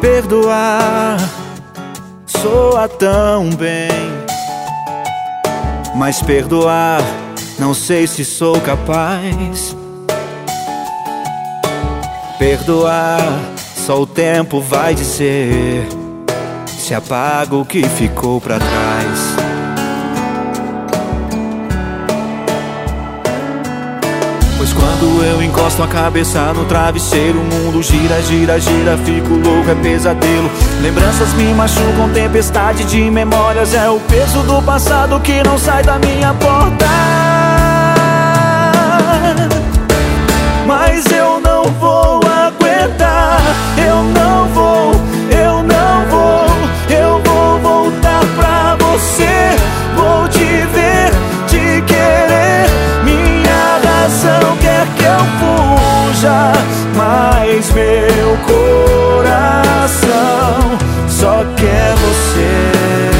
Perdoar soa tão bem, mas perdoar não sei se sou capaz. Perdoar só o tempo vai dizer se apaga o que ficou pra trás. Pois quando eu encosto a cabeça no travesseiro, o mundo gira, gira, gira, fico louco, é pesadelo. Lembranças me machucam, tempestade de memórias, é o peso do passado que não sai da minha porta. Mas eu não vou aguentar, eu não vou, eu não vou. Eu vou voltar pra você, vou te ver, te querer. Minha razão quer que eu fuja, mas meu coração só quer você.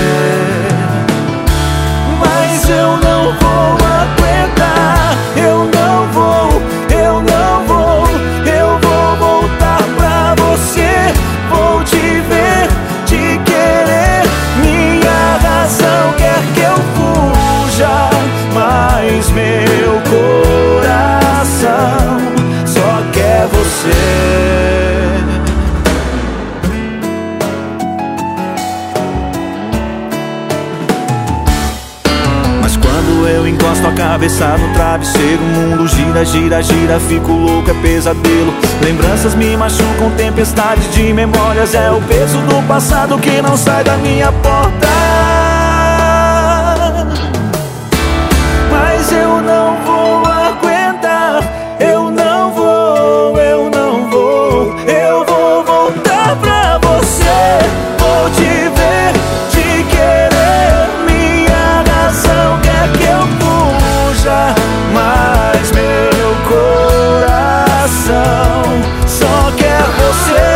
Mas eu não vou aguentar, eu não vou, eu não vou. Eu vou voltar pra você, vou te ver, te querer. Minha razão quer que eu fuja, mas meu coração só quer você. Eu encosto a cabeça no travesseiro, o mundo gira, gira, gira, fico louco, é pesadelo. Lembranças me machucam, tempestade de memórias, é o peso do passado que não sai da minha porta. Mas eu não vou aguentar, eu não vou, eu não vou. Eu vou voltar pra você, vou te ver, te querer. Minha razão quer que eu fuja, mas meu coração só quer você.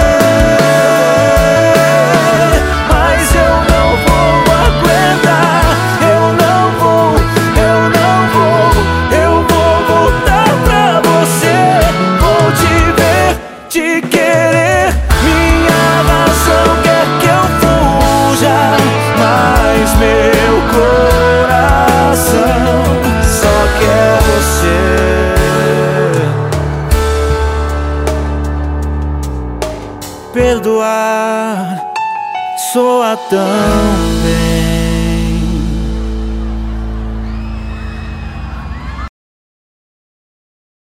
Mas eu não vou aguentar, eu não vou, eu não vou. Eu vou voltar pra você, vou te ver, te querer. Minha razão quer que eu fuja, mas meu coração só quer você. Perdoar soa tão bem.